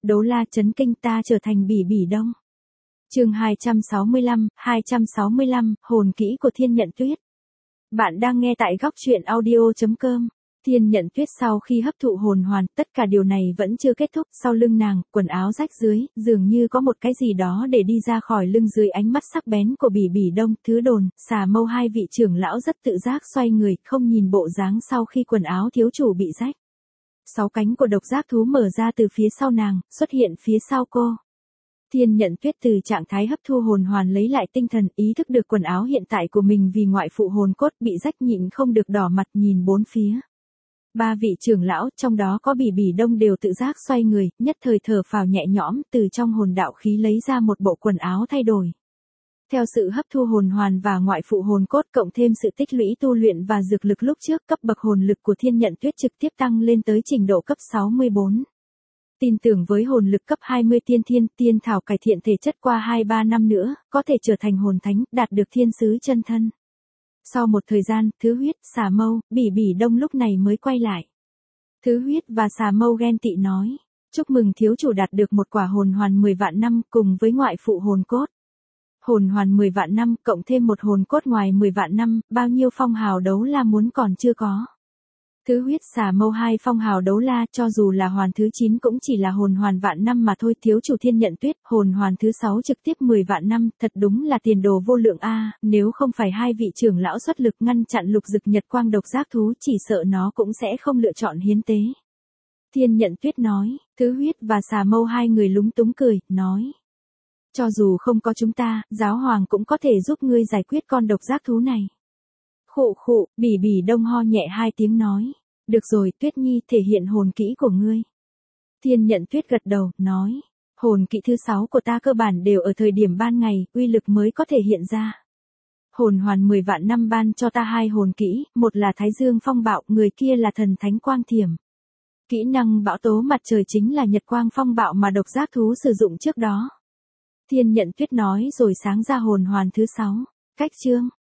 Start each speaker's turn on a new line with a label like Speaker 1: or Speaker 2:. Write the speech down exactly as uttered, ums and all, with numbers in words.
Speaker 1: Đấu la chấn kinh ta trở thành Bỉ Bỉ Đông. Chương hai trăm sáu mươi lăm, hai trăm sáu mươi lăm, hồn kỹ của Thiên Nhận Tuyết. Bạn đang nghe tại góc truyện audio chấm com. Thiên Nhận Tuyết sau khi hấp thụ hồn hoàn, tất cả điều này vẫn chưa kết thúc, sau lưng nàng, quần áo rách dưới, dường như có một cái gì đó để đi ra khỏi lưng dưới ánh mắt sắc bén của Bỉ Bỉ Đông, Thứ Đồn, Xà Mâu hai vị trưởng lão rất tự giác xoay người, không nhìn bộ dáng sau khi quần áo thiếu chủ bị rách. Sáu cánh của độc giác thú mở ra từ phía sau nàng, xuất hiện phía sau cô. Thiên Nhận Tuyết từ trạng thái hấp thu hồn hoàn lấy lại tinh thần, ý thức được quần áo hiện tại của mình vì ngoại phụ hồn cốt bị rách nhịn không được đỏ mặt nhìn bốn phía. Ba vị trưởng lão, trong đó có Bỉ Bỉ Đông đều tự giác xoay người, nhất thời thở phào nhẹ nhõm, từ trong hồn đạo khí lấy ra một bộ quần áo thay đổi. Theo sự hấp thu hồn hoàn và ngoại phụ hồn cốt cộng thêm sự tích lũy tu luyện và dược lực lúc trước, cấp bậc hồn lực của Thiên Nhận Tuyết trực tiếp tăng lên tới trình độ cấp sáu mươi bốn. Tin tưởng với hồn lực cấp hai mươi tiên thiên, tiên thảo cải thiện thể chất qua hai ba năm nữa, có thể trở thành hồn thánh, đạt được thiên sứ chân thân. Sau một thời gian, Thứ Huyết, Xà Mâu, Bỉ Bỉ Đông lúc này mới quay lại. Thứ Huyết và Xà Mâu ghen tị nói, chúc mừng thiếu chủ đạt được một quả hồn hoàn mười vạn năm cùng với ngoại phụ hồn cốt. Hồn hoàn mười vạn năm, cộng thêm một hồn cốt ngoài mười vạn năm, bao nhiêu phong hào đấu la muốn còn chưa có. Thứ Huyết, Xà Mâu hai phong hào đấu la, cho dù là hoàn thứ chín cũng chỉ là hồn hoàn vạn năm mà thôi. Thiếu chủ Thiên Nhận Tuyết, hồn hoàn thứ sáu trực tiếp mười vạn năm, thật đúng là tiền đồ vô lượng a, nếu không phải hai vị trưởng lão xuất lực ngăn chặn lục dực nhật quang độc giác thú, chỉ sợ nó cũng sẽ không lựa chọn hiến tế. Thiên Nhận Tuyết nói, Thứ Huyết và Xà Mâu hai người lúng túng cười, nói. Cho dù không có chúng ta, giáo hoàng cũng có thể giúp ngươi giải quyết con độc giác thú này. Khụ khụ, Bỉ Bỉ Đông ho nhẹ hai tiếng nói. Được rồi, Tuyết Nhi, thể hiện hồn kỹ của ngươi. Thiên Nhận Tuyết gật đầu, nói. Hồn kỹ thứ sáu của ta cơ bản đều ở thời điểm ban ngày, uy lực mới có thể hiện ra. Hồn hoàn mười vạn năm ban cho ta hai hồn kỹ, một là Thái Dương Phong Bạo, người kia là Thần Thánh Quang Thiểm. Kỹ năng bão tố mặt trời chính là Nhật Quang Phong Bạo mà độc giác thú sử dụng trước đó. Thiên Nhận Tuyết nói rồi sáng ra hồn hoàn thứ sáu. Cách chương.